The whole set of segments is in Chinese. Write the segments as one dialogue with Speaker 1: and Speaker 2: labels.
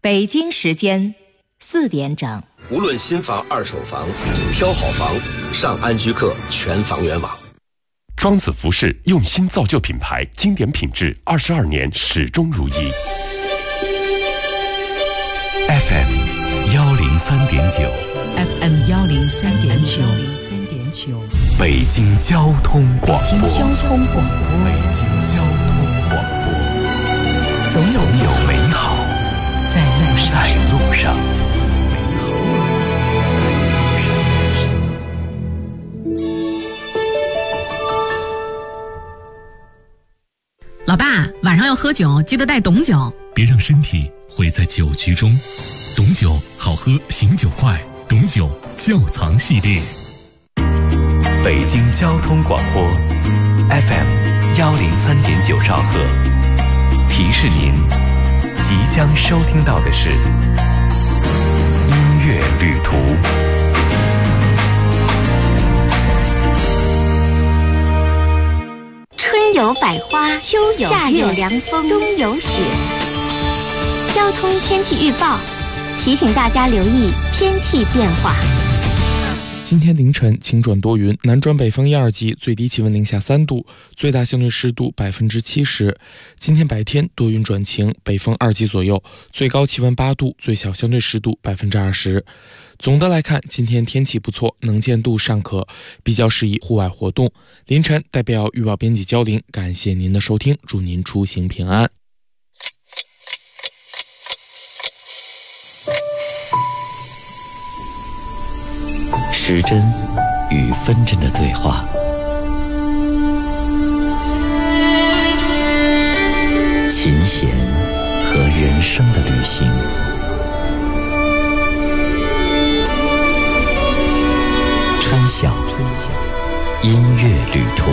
Speaker 1: 北京时间4点整。
Speaker 2: 无论新房、二手房，挑好房，上安居客全房源网。
Speaker 3: 庄子服饰用心造就品牌，经典品质，22年始终如一。
Speaker 4: FM 103.9
Speaker 5: FM 103.9
Speaker 4: 北京交通广播。
Speaker 5: 北京交通广播，总有美好在路上。
Speaker 6: 老爸，晚上要喝酒，记得带董酒，
Speaker 7: 别让身体毁在酒局中。董酒好喝，醒酒快，董酒窖藏系列。
Speaker 4: 北京交通广播 FM 103.9兆赫，提示您即将收听到的是音乐旅途。
Speaker 8: 春有百花，秋有夏有凉风，冬有雪。交通天气预报提醒大家留意天气变化。
Speaker 9: 今天凌晨晴转多云，南转北风1、2级，最低气温零下3度，最大相对湿度70%。今天白天多云转晴，北风2级左右，最高气温8度，最小相对湿度20%。总的来看，今天天气不错，能见度尚可，比较适宜户外活动。凌晨代表预报编辑焦玲，感谢您的收听，祝您出行平安。
Speaker 4: 时针与分针的对话，琴弦和人生的旅行，春晓音乐旅途。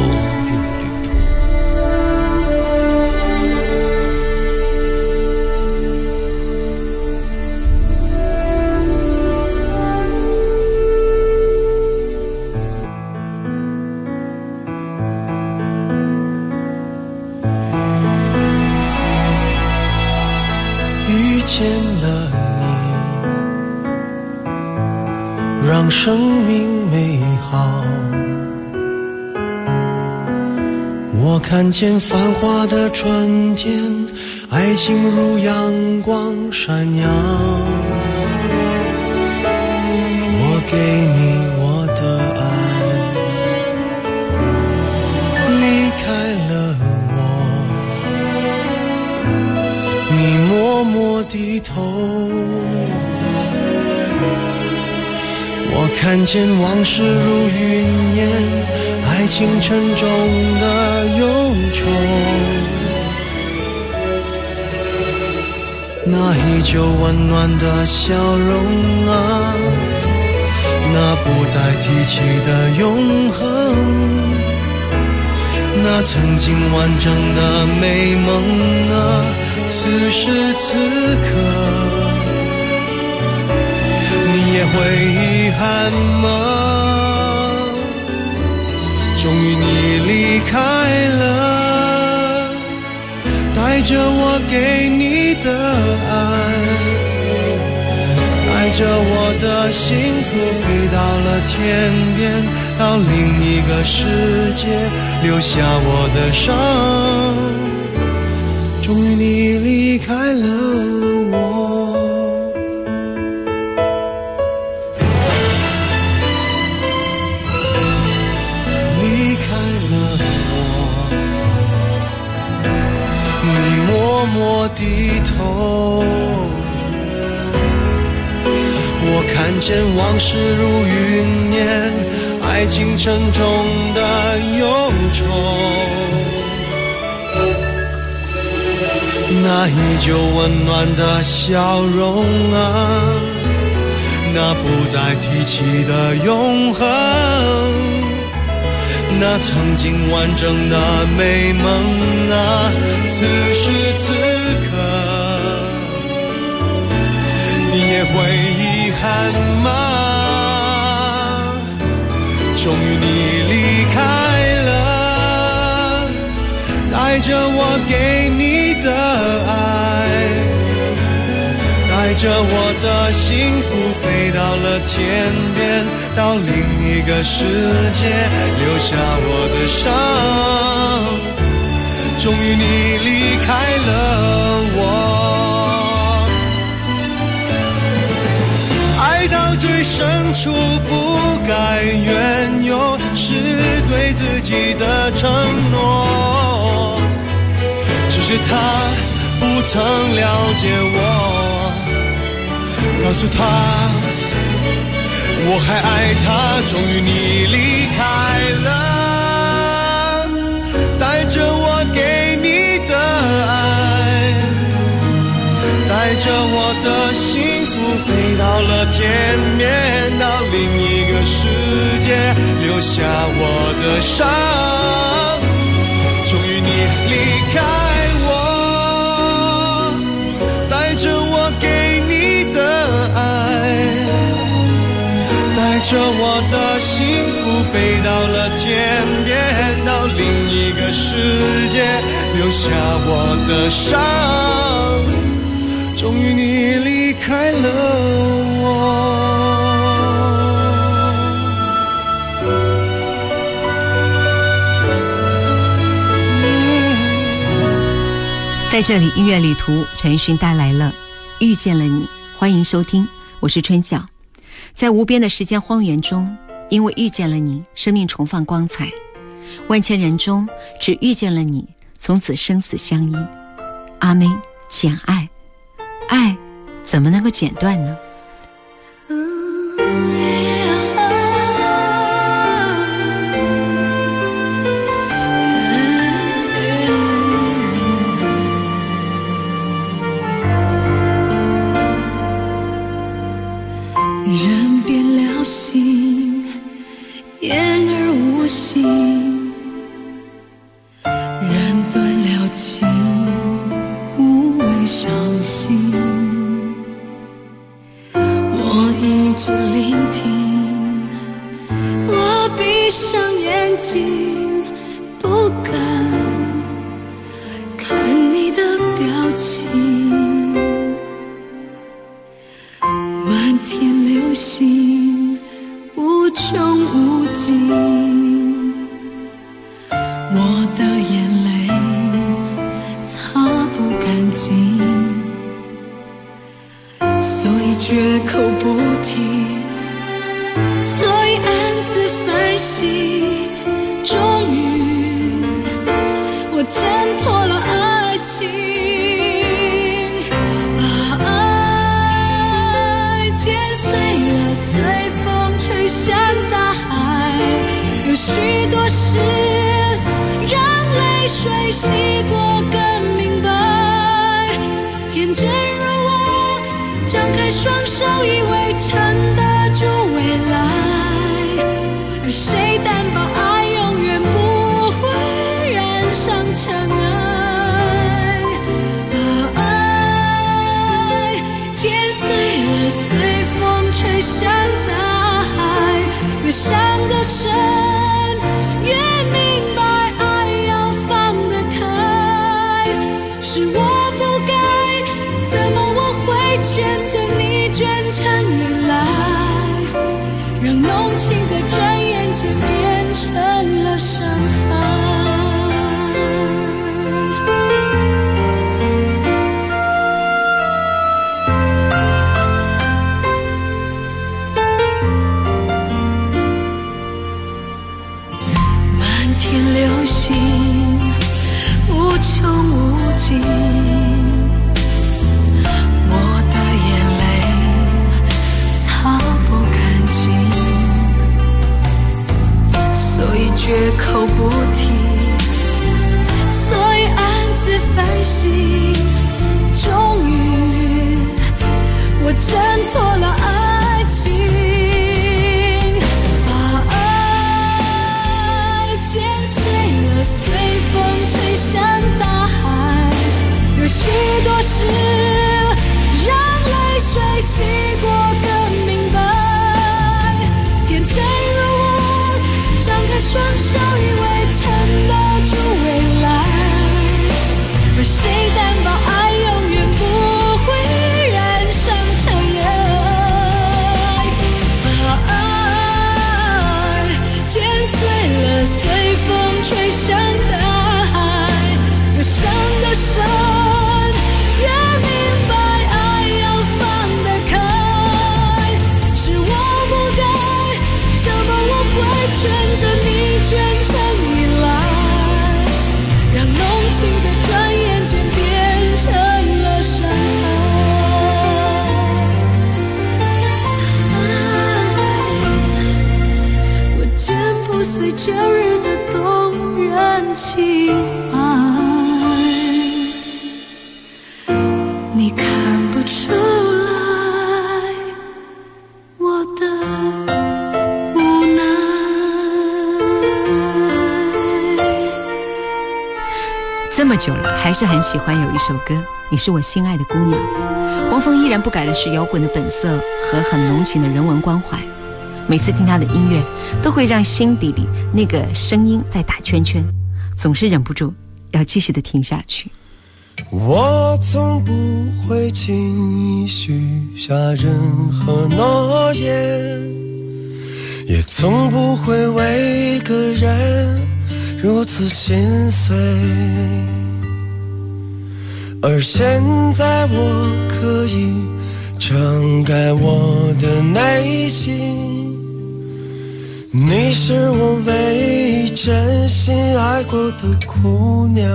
Speaker 10: 见了你，让生命美好。我看见繁华的春天，爱情如阳光闪耀。我给你我的爱，离开了我，你默默低头。我看见往事如云烟，爱情沉重的忧愁。那依旧温暖的笑容啊，那不再提起的永恒，那曾经完整的美梦啊，此时此刻你也会遗憾吗？终于你离开了，带着我给你的爱，带着我的幸福飞到了天边，到另一个世界，留下我的伤。终于你离开了我，离开了我，你默默低头。我看见往事如云烟，爱情沉重的忧愁。那依旧温暖的笑容啊，那不再提起的永恒，那曾经完整的美梦啊，此时此刻你也会遗憾吗？终于你离开了，带着我给你的爱，带着我的幸福飞到了天边，到另一个世界，留下我的伤。终于你离开了我，爱到最深处不该缘由，是对自己的承诺。只是他不曾了解我，告诉他我还爱他。终于你离开了，带着我给你的爱，带着我的幸福飞到了天边，到另一个世界，留下我的伤。终于你离开我，带着我给你的爱，带着我的幸福飞到了天边，到另一个世界，留下我的伤。终于你离开了我。
Speaker 11: 在这里音乐旅途，陈奕迅带来了遇见了你，欢迎收听，我是春晓。在无边的时间荒原中，因为遇见了你，生命重放光彩。万千人中只遇见了你，从此生死相依。阿妹简爱，爱怎么能够剪断呢？
Speaker 12: 人变了心，言而无信，人断了情，无谓伤心。我一直聆听，我闭上眼睛，不敢看你的表情。满天流星无穷无尽，我的眼泪擦不干净，所以绝口不提，所以暗自反省。终于我挣脱了爱情，随风吹向大海，有许多事让泪水洗过更明白。天真如我，张开双手以为撑得住未来，而谁担保爱永远不会染上尘埃？把爱剪碎了，随风吹向越伤得深，越明白爱要放得开。是我不该，怎么我会卷着你卷成依赖，让浓情在转眼间变成了伤害。流星无穷无尽，我的眼泪擦不干净，所以绝口不提，所以暗自反省。终于我挣脱了爱情，随风吹向大海，有许多事让泪水洗过更明白。天真如我，张开双手以为撑得住未来，而谁担保爱永远不会染上情怀，你看不出来我的无奈。
Speaker 11: 这么久了，还是很喜欢有一首歌，你是我心爱的姑娘。汪峰依然不改的是摇滚的本色和很浓情的人文关怀。每次听他的音乐，都会让心底里那个声音在打圈圈，总是忍不住要继续的听下去。
Speaker 10: 我从不会轻易许下任何诺言，也从不会为个人如此心碎，而现在我可以敞开我的内心，你是我唯一真心爱过的姑娘。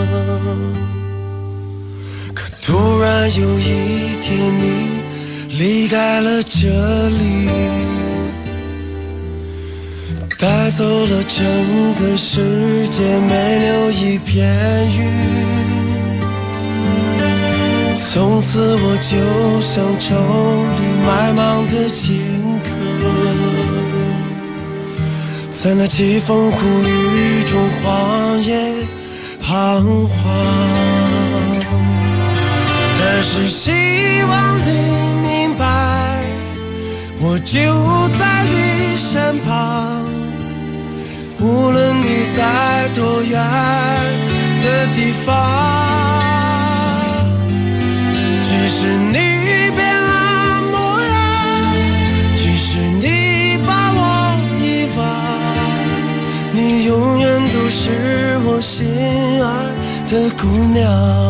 Speaker 10: 可突然有一天你离开了这里，带走了整个世界，没留一片云。从此我就像愁里埋芒的荆轲，在那凄风苦雨中荒野彷徨。但是希望你明白，我就在你身旁，无论你在多远的地方，即使你变了模样，即使你把我遗忘，你永远都是我心爱的姑娘。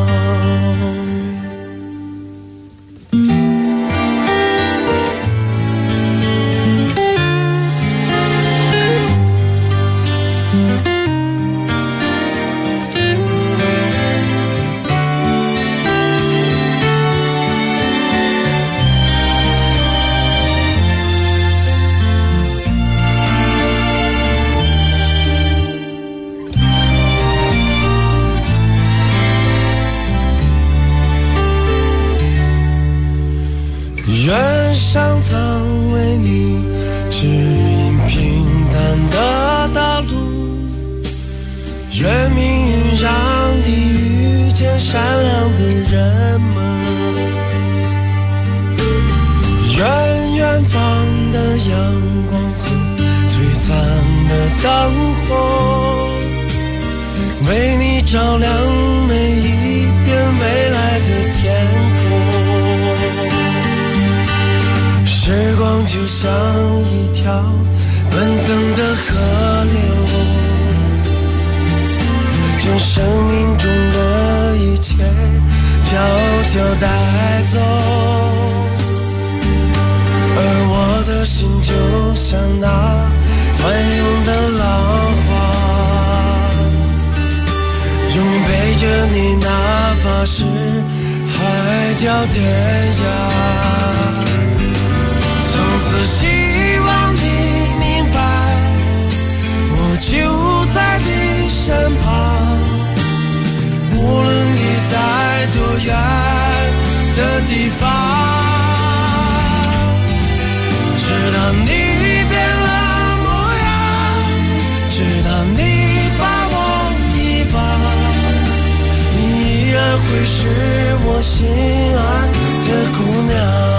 Speaker 10: 愿上苍为你指引平淡的道路，愿命运让你遇见善良的人们，愿远方的阳光和璀璨的灯火为你照亮每一片未来的天空。时光就像一条奔腾的河流，将生命中的一切悄悄带走，而我的心就像那翻涌的浪花，永远陪着你，哪怕是海角天涯。从此希望你明白，我就在你身旁，无论你在多远的地方，直到你变了模样，直到你把我遗忘，你依然会是我心爱的姑娘。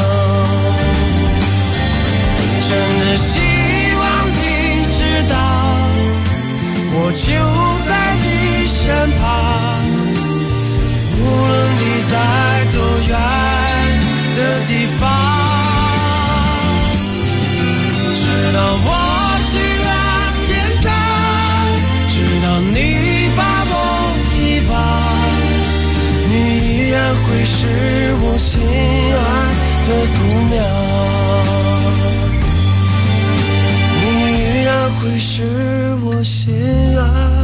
Speaker 10: 真的希望你知道，我就在你身旁，无论你在多远的地方，直到我去了天堂，直到你把我遗忘，你依然会是我心爱的姑娘，会是我心爱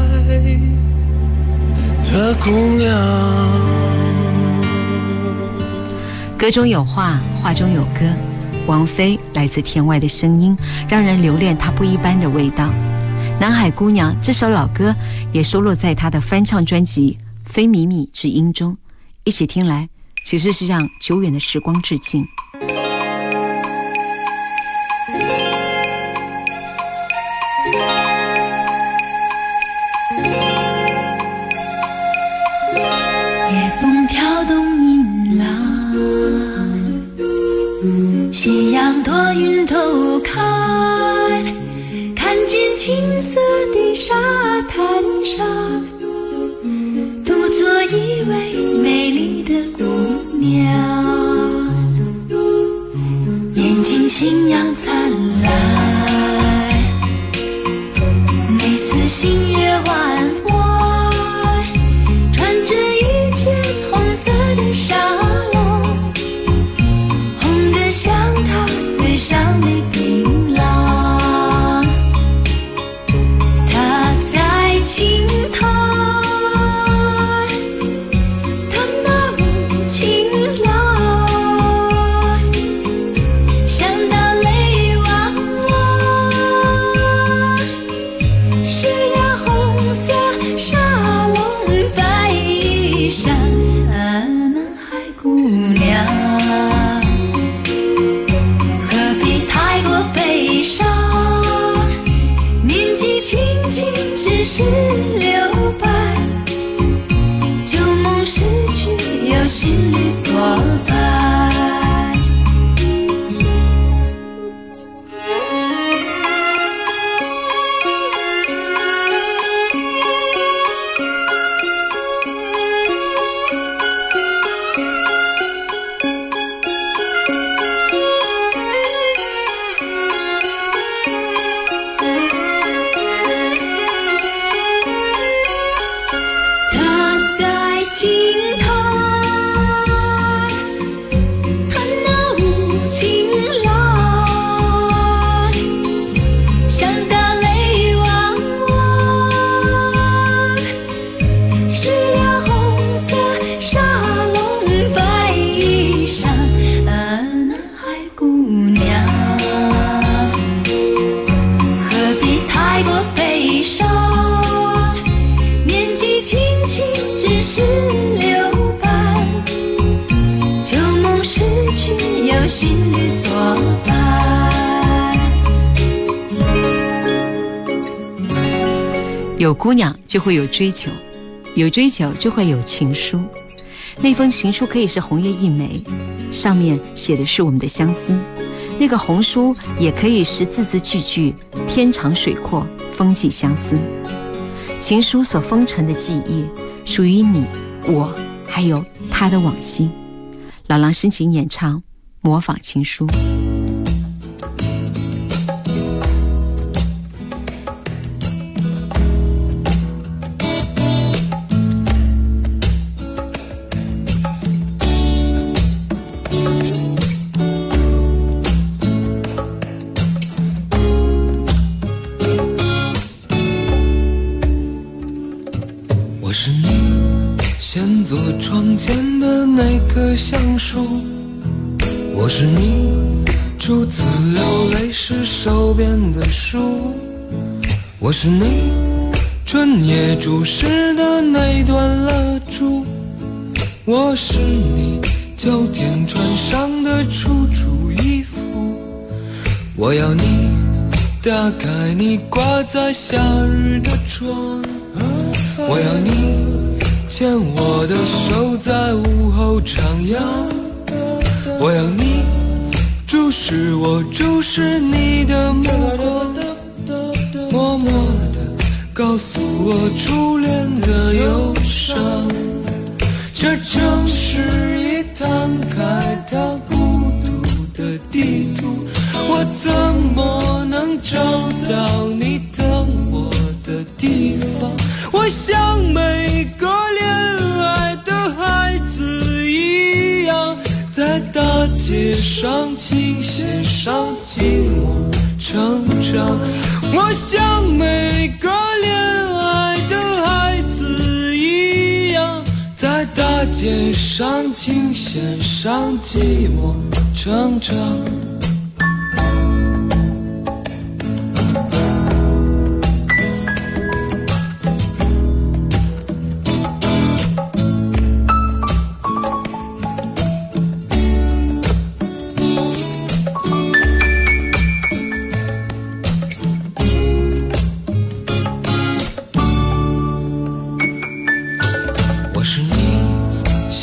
Speaker 10: 的姑娘。
Speaker 11: 歌中有画，画中有歌。王菲来自天外的声音，让人留恋她不一般的味道。 南海姑娘》这首老歌也收录在她的翻唱专辑《非靡靡之音》中，一起听来其实是向久远的时光致敬。
Speaker 12: 夜风挑动银浪，夕阳多云透开，看见青色的沙滩上，独坐一位美丽的姑娘，眼睛星阳灿烂，眉似星月弯弯，穿着一件红色的纱笼，红得像她嘴上的槟榔。她在青苔弹那舞情郎，想到泪汪汪，湿了红色纱笼白衣裳。南海姑娘何必太过悲伤，年纪轻轻只是6般，旧梦逝去有新侣作伴。她在青苔弹那舞情郎，想到泪汪汪，湿了红色纱笼白衣裳。南海姑娘何必太过悲伤，年纪轻轻只是6般，旧梦逝去有新侣作伴。
Speaker 11: 有姑娘就会有追求，有追求就会有情书。那封情书可以是红叶一枚，上面写的是我们的相思；那个红书也可以是字字句句天长水阔，风寄相思。情书所封尘的记忆，属于你我还有他的往昔。老狼深情演唱，模仿情书。
Speaker 10: 我是你先坐窗前的那棵橡树，我是你初次流泪时手边的书，我是你春夜注视的那段蜡烛，我是你秋天穿上的楚楚衣服，我要你打开你挂在夏日的窗，我要你牵我的手在午后徜徉，我要你注视我注视你的目光，默默地告诉我初恋的忧伤。这城市已摊开它孤独的地图，我怎么能找到你等我的地方？我像每个恋爱的孩子一样，在大街上琴弦上寂寞成长。我像每个恋爱的孩子一样，在大街上琴弦上寂寞成长。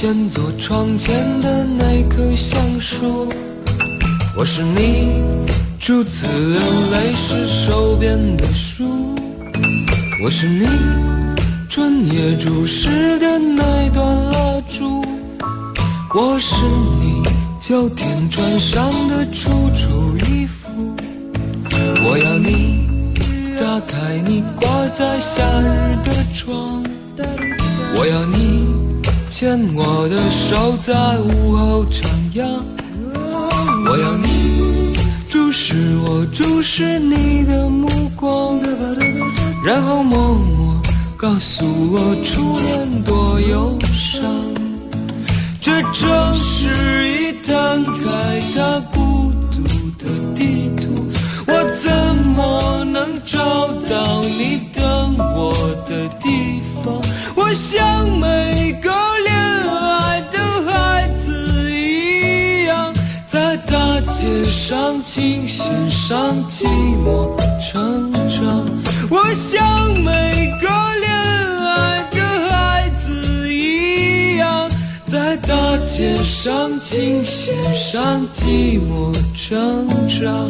Speaker 10: 现做窗前的那棵橡树，我是你初次流泪时手边的书，我是你春夜注视的那段蜡烛，我是你秋天穿上的楚楚衣服，我要你打开你挂在夏日的窗，我要你牵我的手在午后徜徉，我要你注视我注视你的目光，然后默默告诉我初恋多忧伤。这城市已摊开它孤独的地图，我怎么能找到你等我的地方？我像每个恋爱的孩子一样，在大街上琴弦上寂寞成长。我像每个恋爱的孩子一样，在大街上琴弦上寂寞成长。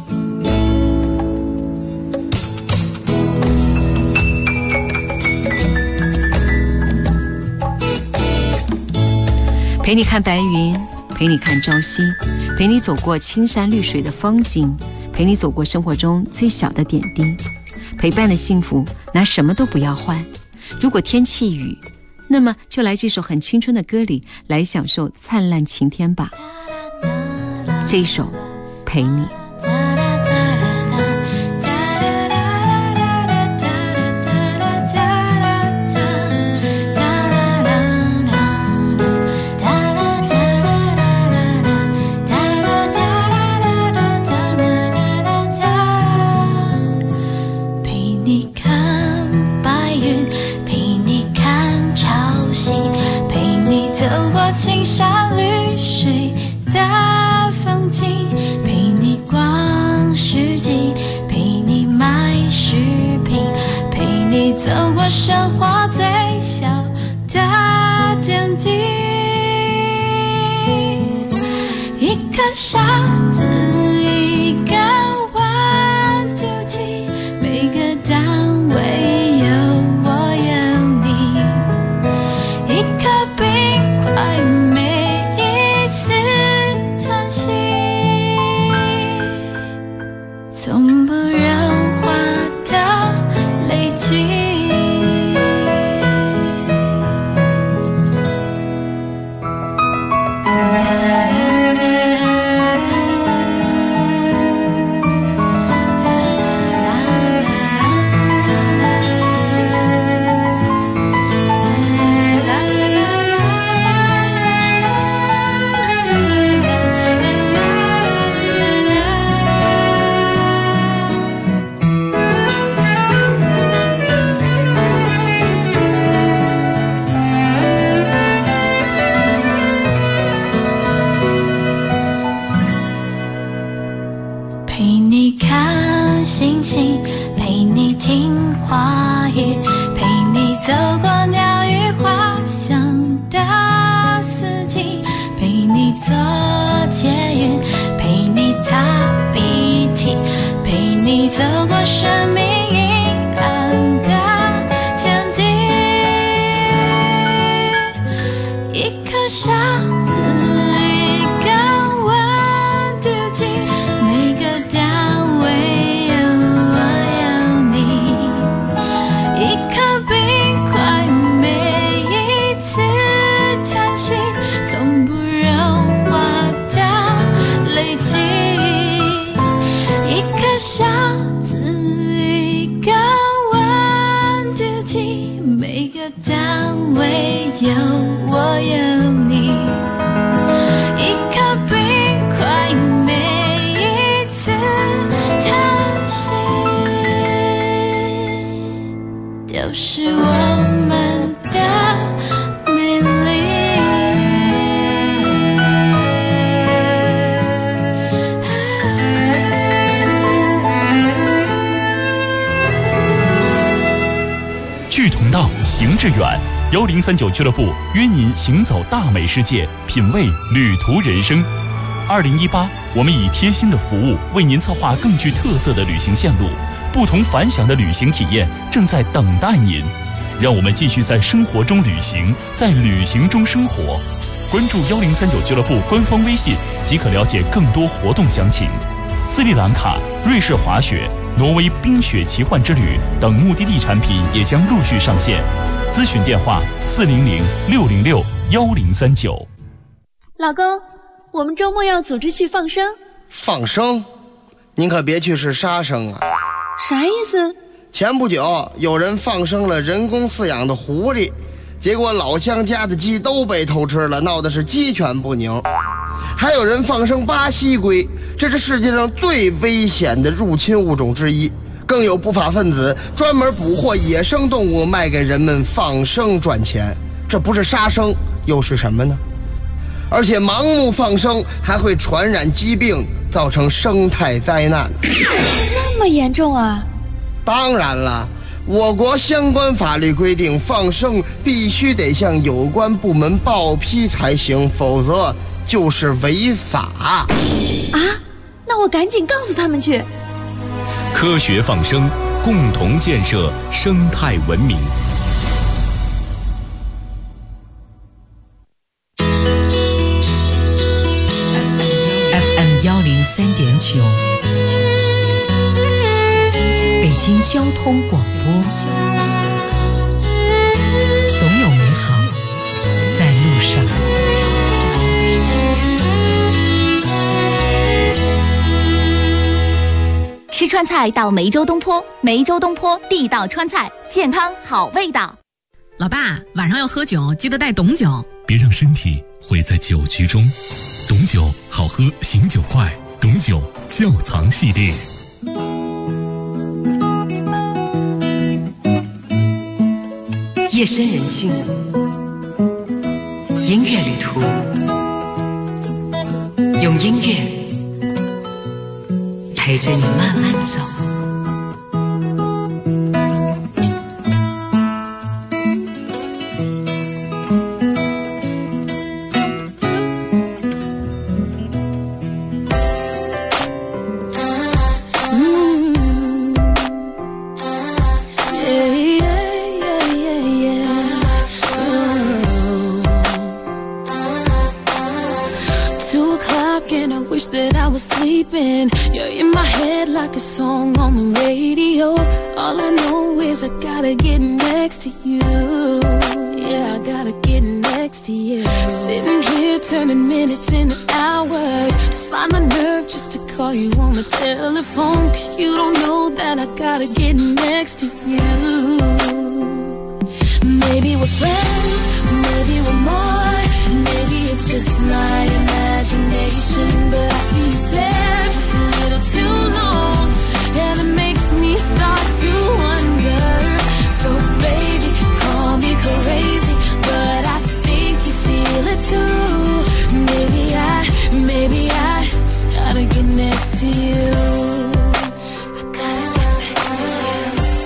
Speaker 11: 陪你看白云，陪你看朝夕，陪你走过青山绿水的风景，陪你走过生活中最小的点滴。陪伴的幸福拿什么都不要换。如果天气雨，那么就来这首很青春的歌里来享受灿烂晴天吧。这一首陪你。
Speaker 12: 青山绿水的风景，陪你逛市集，陪你买食品，陪你走过生活最小的点滴。一颗沙子，一个温度计，每个单位有我有你。一颗冰块，每一次叹息，从不融化的累积。陪你看星星，陪你听花语，陪你走过鸟语花香的四季，陪你坐捷运，陪你擦鼻涕，陪你走过生命阴暗的天地。一颗沙子，一个温度计，每个单位有我有你。一颗冰块，每一次叹息，从不融化的累积。一颗沙子，一个温度计，每个单位有我有你。一颗冰块，每一次叹息，就是我们的美丽。
Speaker 7: 志同道，行致远， 1039俱乐部约您行走大美世界，品味旅途人生。2018，我们以贴心的服务为您策划更具特色的旅行线路，不同凡响的旅行体验正在等待您。让我们继续在生活中旅行，在旅行中生活。关注1039俱乐部官方微信即可了解更多活动详情。斯里兰卡、瑞士滑雪、挪威冰雪奇幻之旅等目的地产品也将陆续上线。咨询电话400-606-1039。
Speaker 13: 老公，我们周末要组织去放生。
Speaker 14: 放生？您可别去是杀生啊！
Speaker 13: 啥意思？
Speaker 14: 前不久有人放生了人工饲养的狐狸，结果老乡家的鸡都被偷吃了，闹得是鸡犬不宁。还有人放生巴西龟，这是世界上最危险的入侵物种之一。更有不法分子专门捕获野生动物卖给人们放生赚钱，这不是杀生又是什么呢？而且盲目放生还会传染疾病，造成生态灾难。
Speaker 13: 这么严重啊？
Speaker 14: 当然了，我国相关法律规定，放生必须得向有关部门报批才行，否则就是违法。
Speaker 13: 啊？那我赶紧告诉他们去。
Speaker 7: 科学放生，共同建设生态文明。
Speaker 5: FM 103.9，北京交通广播。总有美好在路上。
Speaker 1: 吃川菜到梅州东坡，梅州东坡地道川菜，健康好味道。
Speaker 6: 老爸，晚上要喝酒，记得带董酒。
Speaker 7: 别让身体毁在酒局中。董酒好喝，醒酒快。董酒窖藏系列。
Speaker 5: 夜深人静，音乐旅途，用音乐陪着你慢慢走。
Speaker 12: You're in my head like a song on the radio. All I know is I gotta get next to you. Yeah, I gotta get next to you. Sitting here turning minutes into hours to find the nerve just to call you on the telephone. Cause you don't know that I gotta get next to you. Maybe we're friends, maybe we're more. Maybe it's just my imagination, but I see you stare just a little too long, and it makes me start to wonder. So baby, call me crazy, but I think you feel it too. Maybe I just gotta get next to you. I gotta get next to you.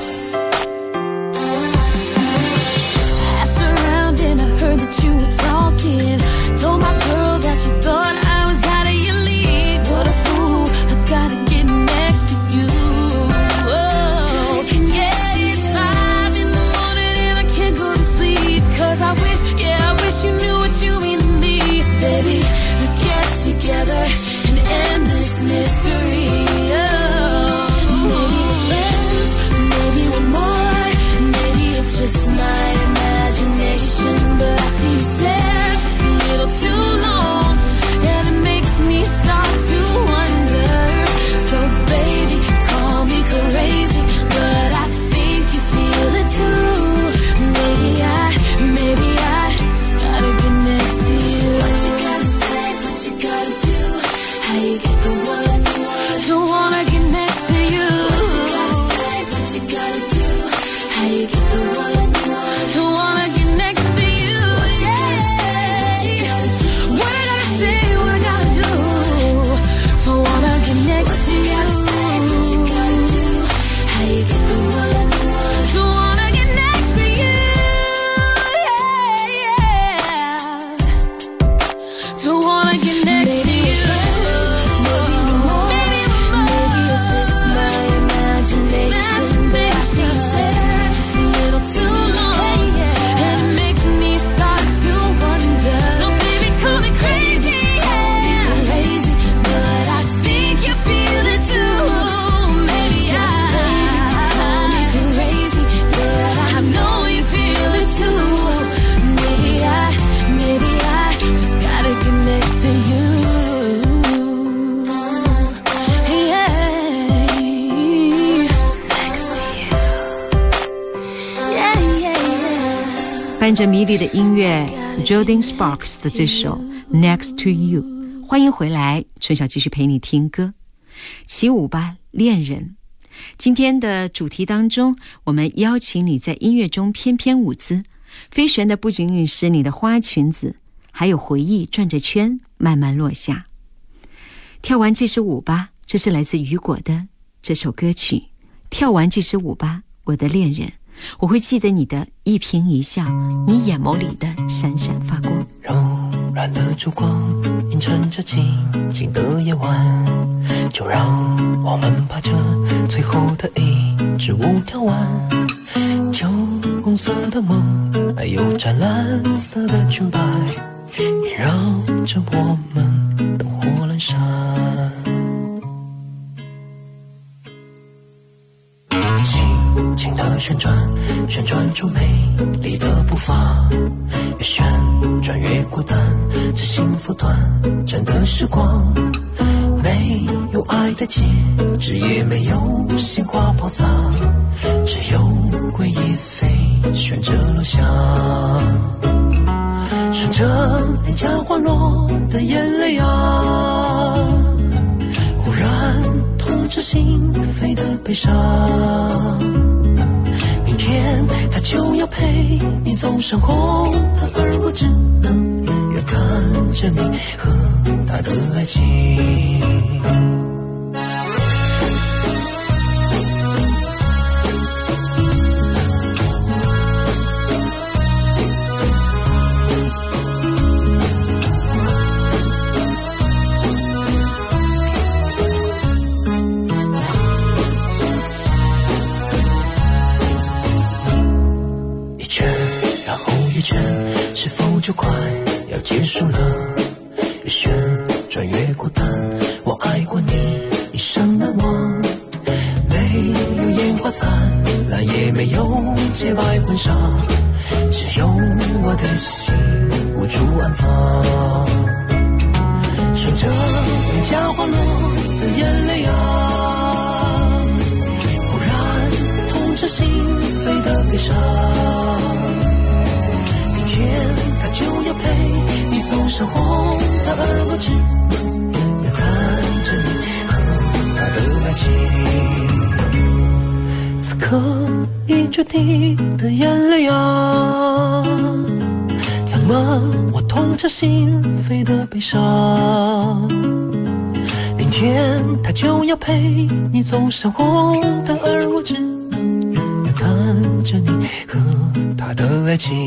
Speaker 12: Asked around and I heard that you were talking. Told my girl that you thought I was out of your league. What a fool, I gotta get next to you. Oh, yeah, it's 5 in the morning and I can't go to sleep. Cause I wish you knew what you mean to me. Baby, let's get together and end this mystery. Oh, maybe we're friends, maybe we're more. Maybe it's just my imagination, but I see you stare just a little too long, and it makes me start to wonder. So baby, call me crazy, but I think you feel it too. Maybe I just gotta get
Speaker 11: 伴着迷离的音乐 Jordan Sparks 的这首 Next to You。 欢迎回来，春晓继续陪你听歌。起舞吧恋人，今天的主题当中，我们邀请你在音乐中翩翩舞姿，飞旋的不仅仅是你的花裙子，还有回忆转着圈慢慢落下。跳完这支舞吧，这是来自雨果的这首歌曲。跳完这支舞吧，我的恋人，我会记得你的一颦一笑，你眼眸里的闪闪发光。
Speaker 15: 柔软的烛光映衬着静静的夜晚，就让我们把这最后的一支舞跳完。酒红色的梦，还有湛蓝色的裙摆，萦绕着我们灯火阑珊。轻轻的旋转，旋转出美丽的步伐，越旋转越孤单，是幸福短暂的时光。没有爱的戒指，也没有鲜花抛洒，只有回忆飞旋着落下，顺着脸颊滑落的眼泪啊，忽然痛彻心扉的悲伤。明天他就要陪你走上红毯，而我只能远看着你和他的爱情。是否就快要结束了？越旋转越孤单，我爱过你一生难忘。没有烟花灿烂，也没有洁白婚纱，只有我的心无处安放。顺着脸颊滑落的眼泪啊，忽然痛彻心扉的悲伤。明天他就要陪你走上红毯，而我只能远看着你和他的爱情。此刻一决定的眼泪啊，怎么我痛彻心扉的悲伤。明天他就要陪你走上红毯，而我只能远看着你和他的爱情。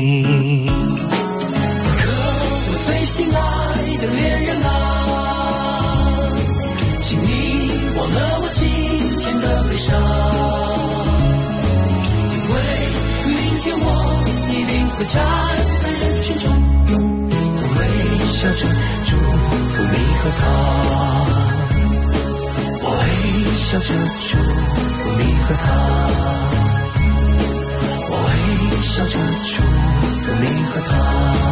Speaker 15: 此刻我最心爱的恋人啊，请你忘了我今天的悲伤，因为明天我一定会站在人群中，永远的微笑着祝福你和他。我微笑着祝福你和他，笑着祝福你和他，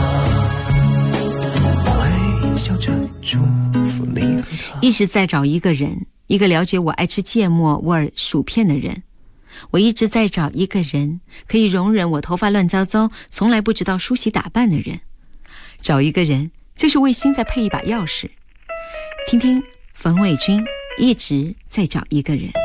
Speaker 15: 我微笑着祝福你和他。
Speaker 11: 一直在找一个人，一个了解我爱吃芥末味儿薯片的人。我一直在找一个人，可以容忍我头发乱糟糟，从来不知道梳洗打扮的人。找一个人，就是为心再配一把钥匙。听听冯伟军，一直在找一个人。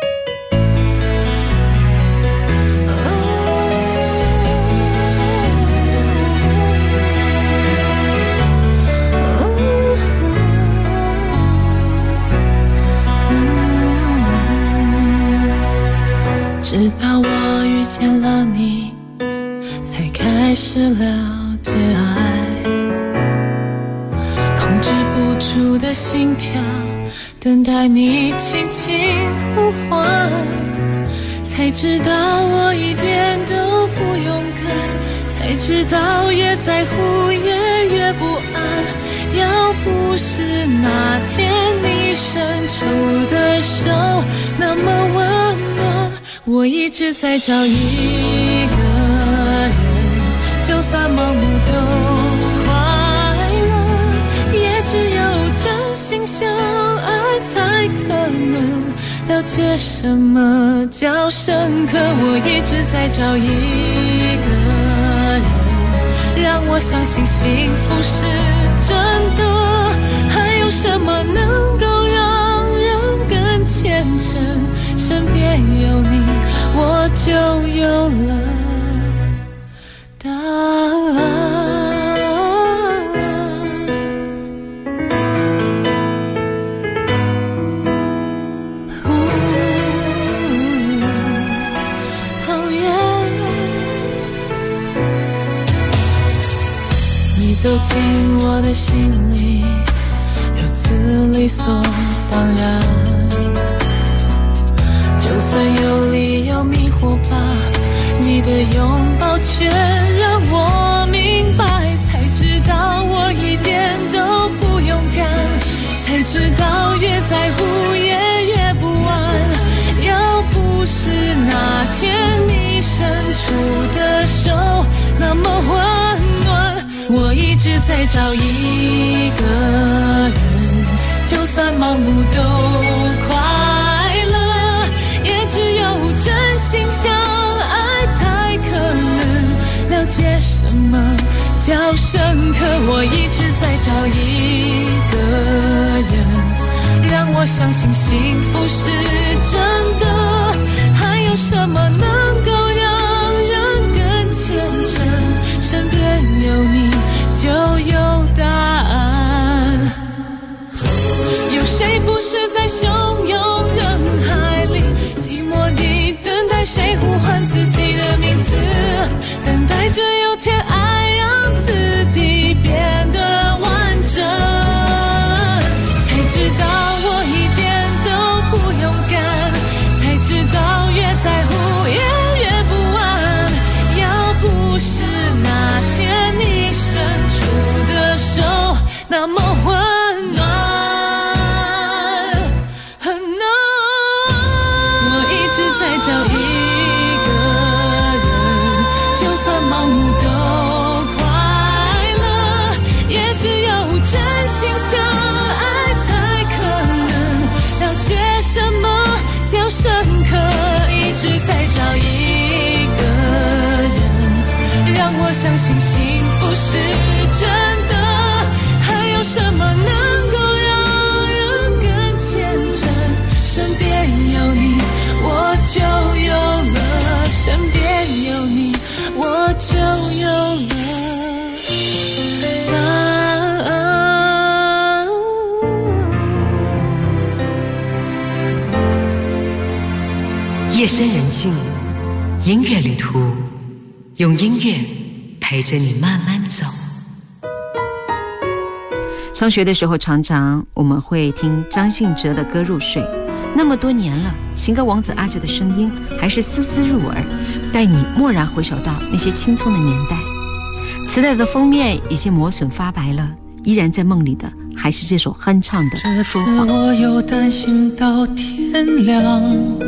Speaker 12: 直到我遇见了你，才开始了解爱，控制不住的心跳，等待你轻轻呼唤，才知道我一点都不勇敢，才知道越在乎也越不安。要不是那天你伸出的手那么温暖，我一直在找一个人，就算盲目都快乐，也只有真心相爱才可能了解什么叫深刻。我一直在找一个人， 我相信幸福是真的。还有什么能够让人更虔诚？身边有你，我就有了答案。走进我的心里，如此理所当然。就算有理由迷惑吧，你的拥抱却让我明白，才知道我一点都不勇敢，才知道越在乎也越不安。要不是那天你伸出的手那么温暖，我一直在找一个人，就算盲目都快乐，也只有真心相爱才可能了解什么叫深刻。我一直在找一个人，让我相信幸福是真的。还有什么能够让人更虔诚？身边有你就有答案。有谁不是在汹涌人海里，寂寞地等待谁呼唤自己的名字，等待着有天爱让自己变得完整。才知道我一点都不勇敢，才知道越在乎也越不安。要不是那天你伸出的手那么温暖，我一直在找一个人，就算盲目都快乐，也只有真心相爱才可能了解什么叫深刻。一直在找一个人，让我相信幸福是真的。还有什么能够让人更虔诚？身边有你我就有了，身边有你我就有了答案。
Speaker 11: 夜深人静，音乐旅途，用音乐陪着你慢慢走。上学的时候，常常我们会听张信哲的歌入睡。那么多年了，情歌王子阿哲的声音还是丝丝入耳，带你蓦然回首到那些青葱的年代。磁带的封面已经磨损发白了，依然在梦里的还是这首哼唱的
Speaker 15: 这次我又担心到天亮，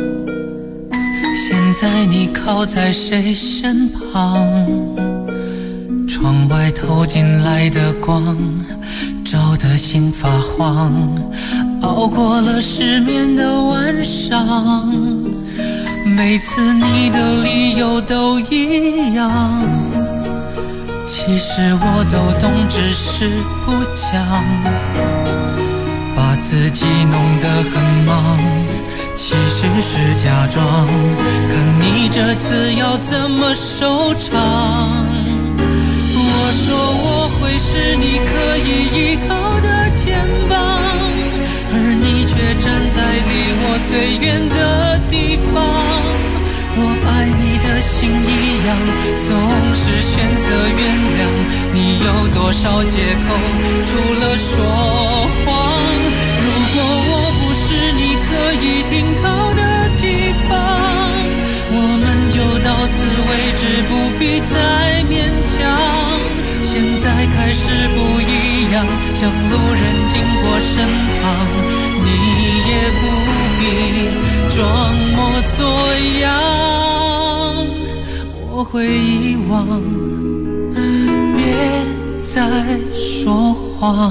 Speaker 15: 现在你靠在谁身旁？窗外透进来的光照得心发慌，熬过了失眠的晚上，每次你的理由都一样，其实我都懂，只是不讲，把自己弄得很忙，其实是假装，看你这次要怎么收场。我说我会是你可以依靠的肩膀，而你却站在离我最远的地方。我爱你的心一样，总是选择原谅。你有多少借口，除了说谎？如果我不是你可以停靠的地方，我们就到此为止，不必再勉强。现在开始不一样，像路人经过身旁，你也不必装模作样，我会遗忘，别再说谎。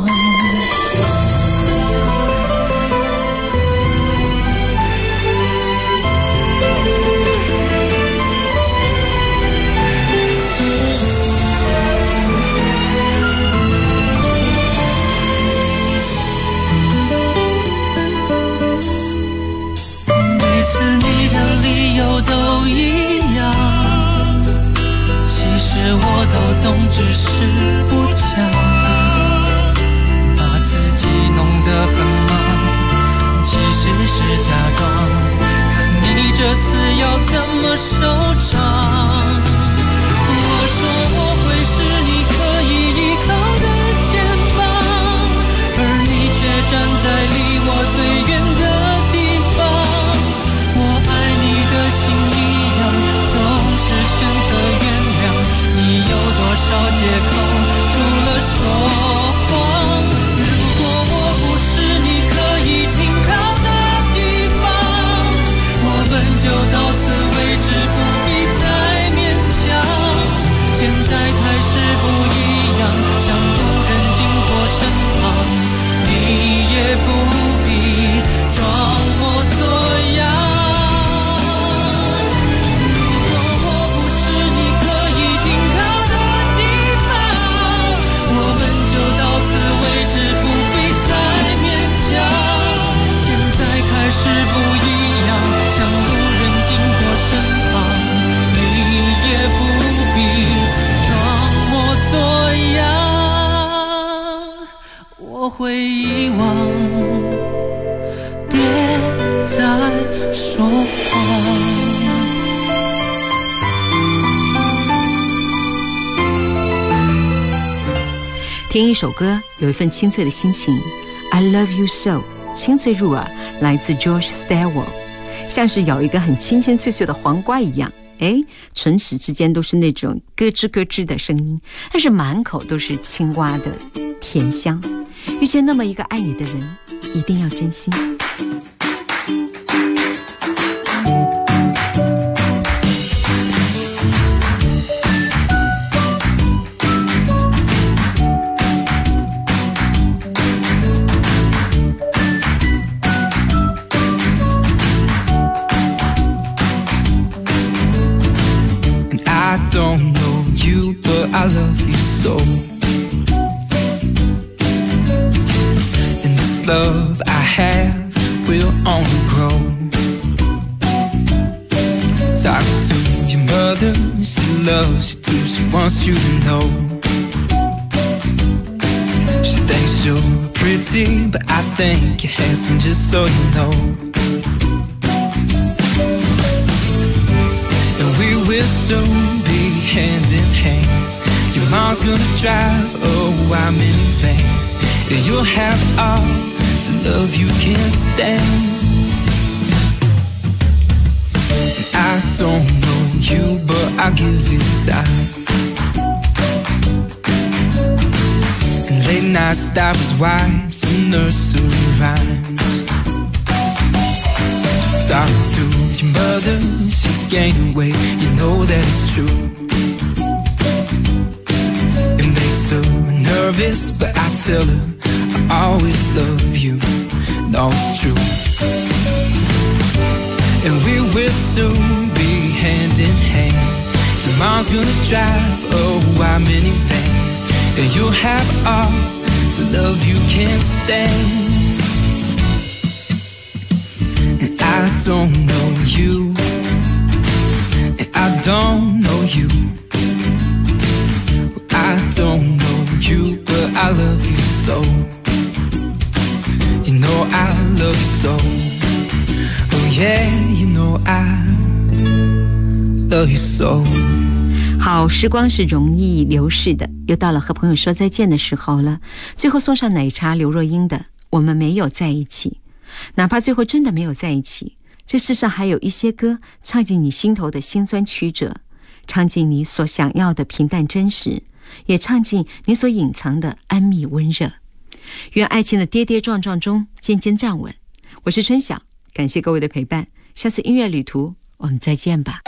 Speaker 16: 我都懂，只是不讲，把自己弄得很忙，其实是假装，看你这次要怎么收场。我说我会是你可以依靠的肩膀，而你却站在离我最远的地方。我爱你的心一样，总是选择原谅，你有多少借口除了说谎？如果我不是你可以停靠的地方，我们就到此为止，不必再勉强。现在开始不一样，像路人经过身旁，你也不必装模作样。是不一样，像路人经过身旁，你也不必装模作样。我会遗忘，别再说谎。
Speaker 11: 听一首歌，有一份清脆的心情。I love you so， 清脆入耳，来自 George Stewart， 像是咬一个很清清脆脆的黄瓜一样，唇齿之间都是那种咯吱咯吱的声音，但是满口都是青瓜的甜香。遇见那么一个爱你的人，一定要珍惜。
Speaker 16: I don't know you, but I love you so. And this love I have will only grow. Talk to your mother, she loves you too, she wants you to know. She thinks you're pretty, but I think you're handsome, just so you know. And we will soon be hand in hand. Your mom's gonna drive a white minivan, and you'll have all the love you can stand. And I don't know you, but I'll give it time. And late night stoppers, wives, and nursery rhymes. Talk to your mother, she's gaining weight, you know that it's true. It makes her nervous, but I tell her I always love you, no, it's true. And we will soon be hand in hand. Your mom's gonna drive a white minivan, and you'll have all the love you can stand. And I don't know you, and I don't know you, I don't know you, but I love you so. You know I love you so. Oh yeah, you know I love you so.
Speaker 11: 好时光是容易流逝的，又到了和朋友说再见的时候了。最后送上奶茶刘若英的《我们没有在一起》。哪怕最后真的没有在一起，这世上还有一些歌唱进你心头的辛酸曲折，唱进你所想要的平淡真实，也唱进你所隐藏的安谧温热。愿爱情的跌跌撞撞中渐渐站稳。我是春晓，感谢各位的陪伴，下次音乐旅途我们再见吧。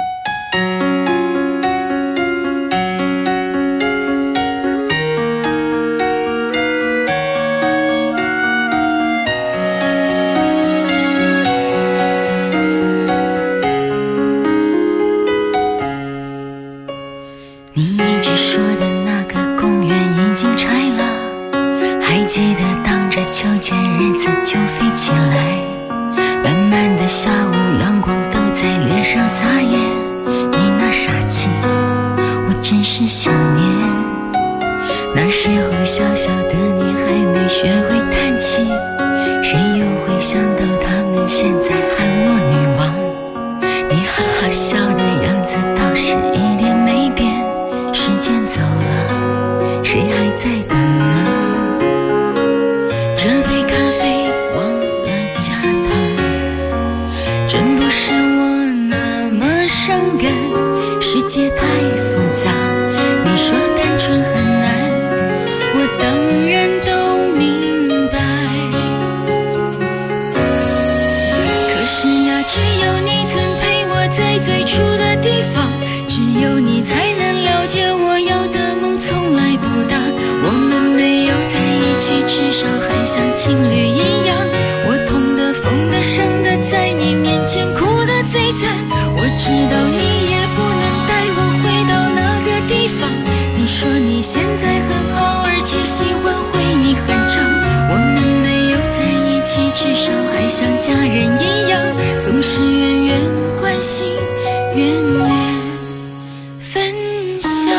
Speaker 17: 记得当着秋千日子就飞起来，慢慢的下午阳光都在脸上撒野，你那傻气我只是想念。那时候小小的你还没学会叹气，谁又会想到他们现在喊我女王？你哈哈笑的样子倒是一点没变，时间走了，谁还在等呢？这杯咖啡忘了加糖，真不是我那么伤感，世界太复杂，你说单纯很难，我当然都明白。可是呀，只有你曾陪我在最初的地方，只有你才能了解我要的梦从来不大。我们没有在一起，至少还像情侣一样，我痛的疯的伤的在你面前哭得最惨。我知道你也不能带我回到那个地方，你说你现在很好，而且喜欢回忆很长。我们没有在一起，至少还像家人一样，总是远远关心，远远分享。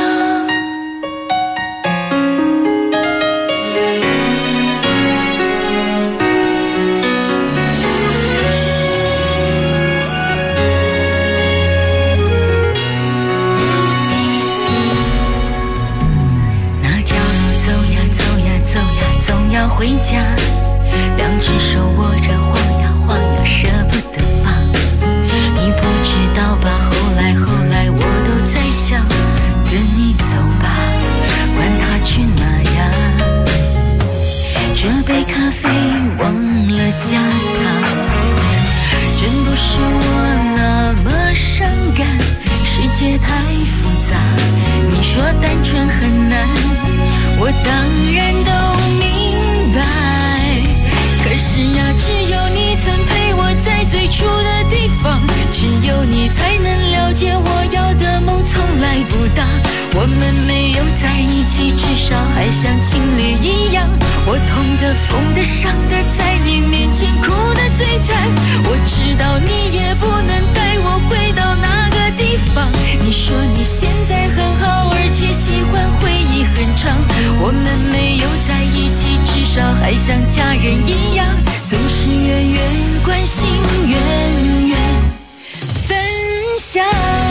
Speaker 17: 回家，两只手握着晃呀晃呀，舍不得放。你不知道吧，后来我都在想，跟你走吧，管他去哪呀。这杯咖啡忘了加糖，真不是我那么伤感，世界太复杂，你说单纯很难，我当然都明白。可是呀，只有你曾陪我在最初的地方，只有你才能了解我要的梦从来不大。我们没有在一起，至少还像情侣一样，我痛的疯的伤的在你面前哭得最惨。我知道你也不能带我回到那个地方，你说你现在很好，而且喜欢回忆很长。我们没有在一起，至少还像家人一样，总是远远关心，远远分享。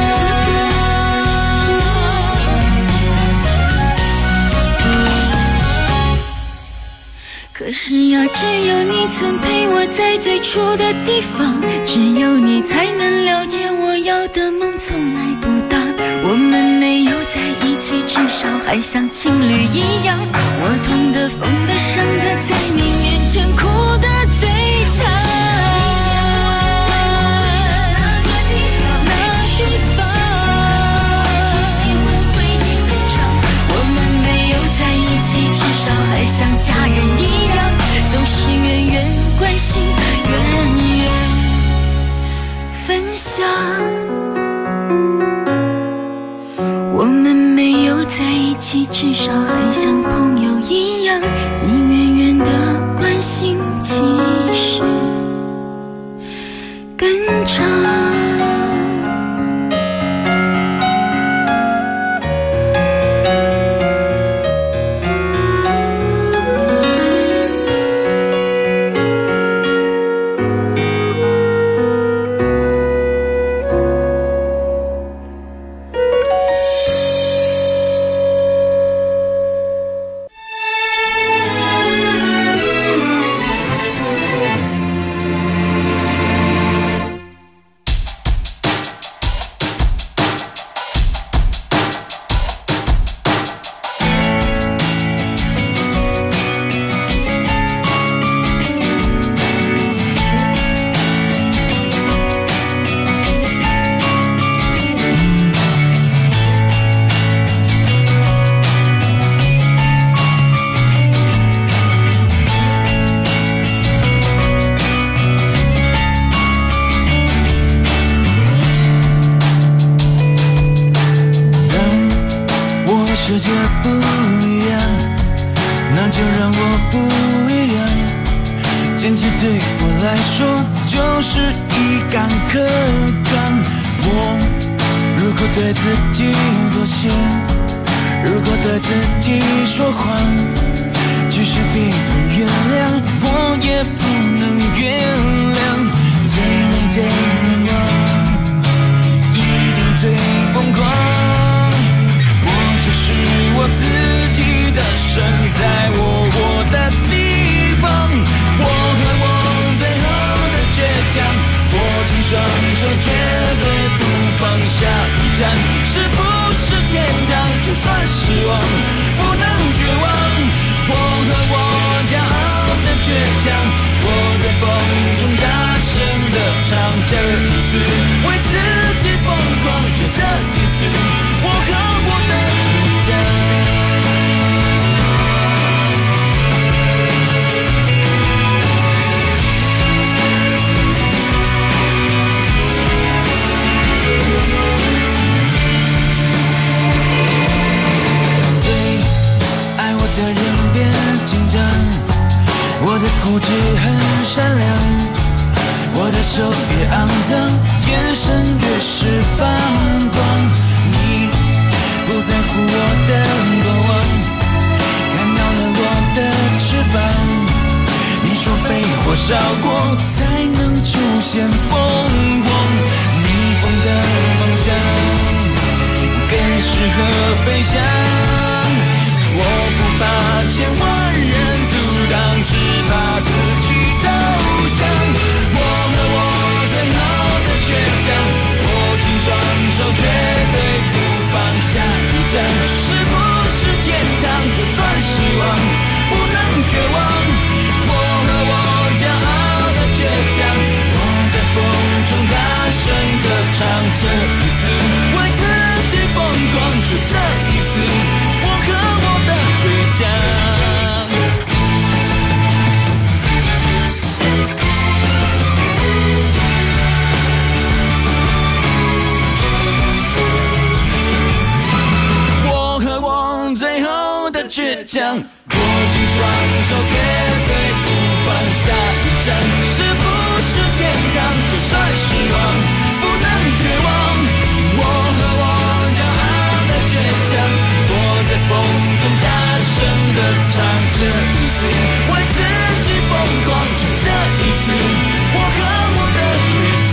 Speaker 17: 可是呀，只有你曾陪我在最初的地方，只有你才能了解我要的梦从来不大。我们没有在一起，至少还像情侣一样，我痛的疯的伤的在你面前哭得最惨。至少还像家人一样，总是远远关心，远远分享。我们没有在一起，至少还像朋友一样，你远远的关心，其实更长。
Speaker 10: 世界不一样，那就让我不一样。坚持对我来说就是一杆克刚。我
Speaker 15: 如果对自己妥协，如果对自己说谎，即使别人原谅，我也不能原谅。最美的愿望一定最疯狂，我只是我自己的神，在我活的地方，我和我最后的倔强，握紧双手绝对不放下一站，是不是天堂？就算失望不能绝望，我和我骄傲的倔强，我在风中大声地唱，这一次为自己疯狂，就这一次我和我的倔强。的人别紧张，我的固执很善良，我的手越肮脏，眼神越是放光。你不在乎我的过往，看到了我的翅膀，你说被火烧过才能出现凤凰，逆风的方向更适合飞翔，我不怕千万人阻挡，只怕自己投降。我和我最后的倔强，握紧双手绝对不放下一站，是不是天堂？就算失望不能绝望，我和我骄傲的倔强，我在风中大声地唱，这一次为自己疯狂，就这一次我和我的倔强。我和我最后的倔强，握紧双手绝对不放下一站，是不是天堂？就算失望不能绝望，我和我骄傲的倔强，我在风中大声地唱，这一次为自己疯狂，就这一次我和我的倔强，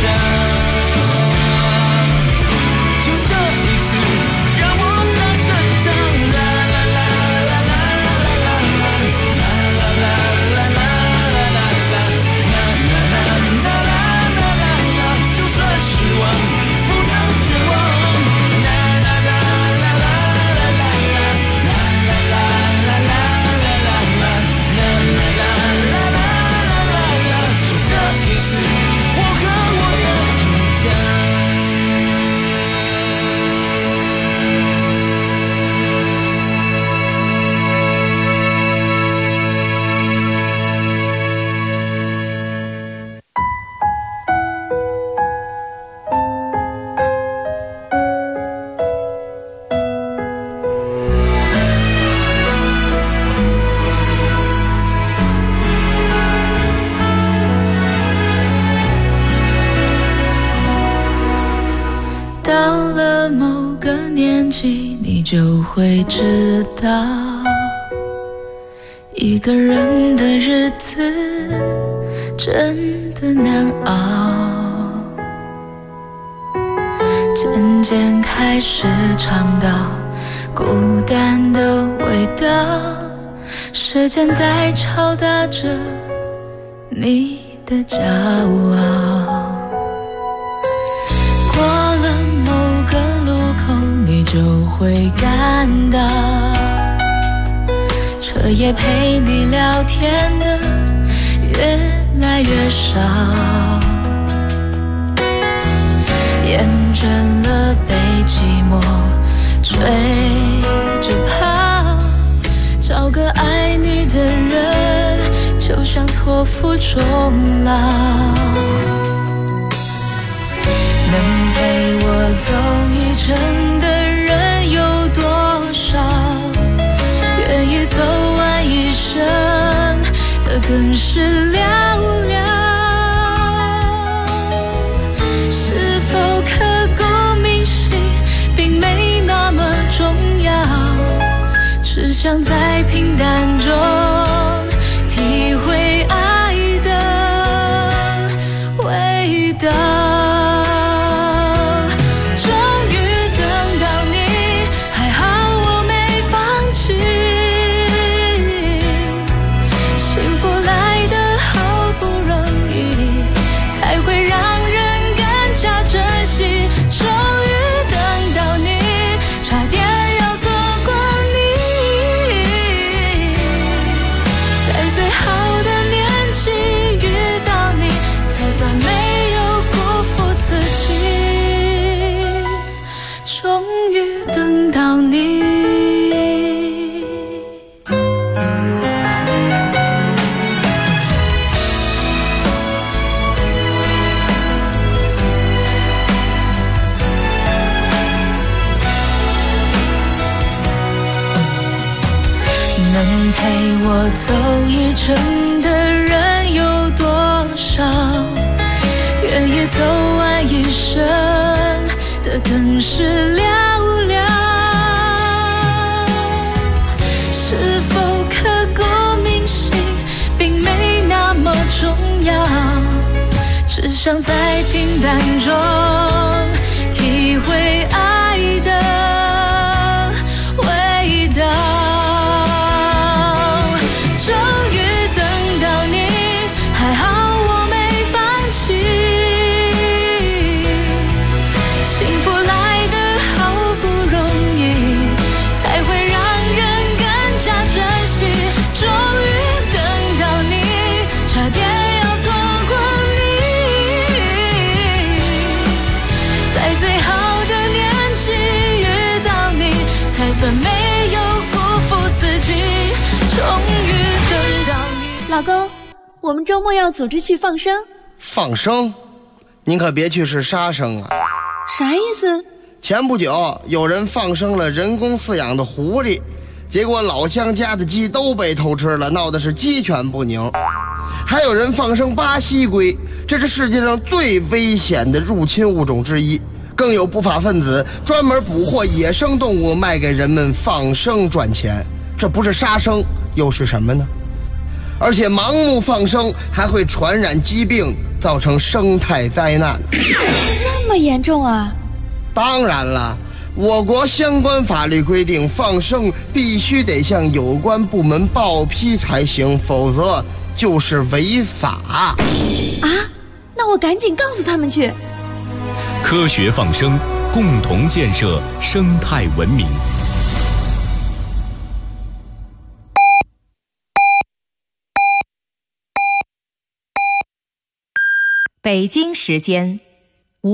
Speaker 15: 就这一次让我大声唱，啦啦啦啦啦啦啦啦啦啦啦啦啦啦，就算失望不能绝望，啦啦啦啦啦啦啦啦啦啦啦就这一次我和我的倔强。
Speaker 12: 到了某个年纪，你就会知道，一个人的日子真的难熬，渐渐开始尝到孤单的味道，时间在敲打着你的骄傲，过了某个路口，你就会感到彻夜陪你聊天的越来越少，厌倦了被寂寞追着跑，找个爱你的人就像托付终老，能陪我走一程的人有多少？愿意走完一生的更是寥寥。是否刻骨铭心， 想在平淡中体会爱的味道。终于等到你，还好我没放弃。幸福来得好不容易，才会让人更加珍惜。终于等到你，差点要错过你，在最好的年纪遇到你，才算没有辜负自己。终于等到你。能陪我走一程的人有多少？愿意走完一生的更是寥寥。是否刻骨铭心并没那么重要，只想在平淡中体会爱的味道。终于等到你，还好我没放弃。幸福来得好不容易，才会让人更加珍惜。终于等到你，差点要错过你，在最好的年纪遇到你，才算没有辜负自己。终于
Speaker 13: 老公，我们周末要组织去放生。
Speaker 14: 放生？您可别去是杀生啊！
Speaker 13: 啥意思？
Speaker 14: 前不久有人放生了人工饲养的狐狸，结果老乡家的鸡都被偷吃了，闹得是鸡犬不宁。还有人放生巴西龟，这是世界上最危险的入侵物种之一。更有不法分子专门捕获野生动物卖给人们放生赚钱，这不是杀生又是什么呢？而且盲目放生还会传染疾病，造成生态灾难。
Speaker 13: 这么严重啊？
Speaker 14: 当然了，我国相关法律规定，放生必须得向有关部门报批才行，否则就是违法。
Speaker 13: 啊？那我赶紧告诉他们去。
Speaker 7: 科学放生，共同建设生态文明。
Speaker 18: 北京时间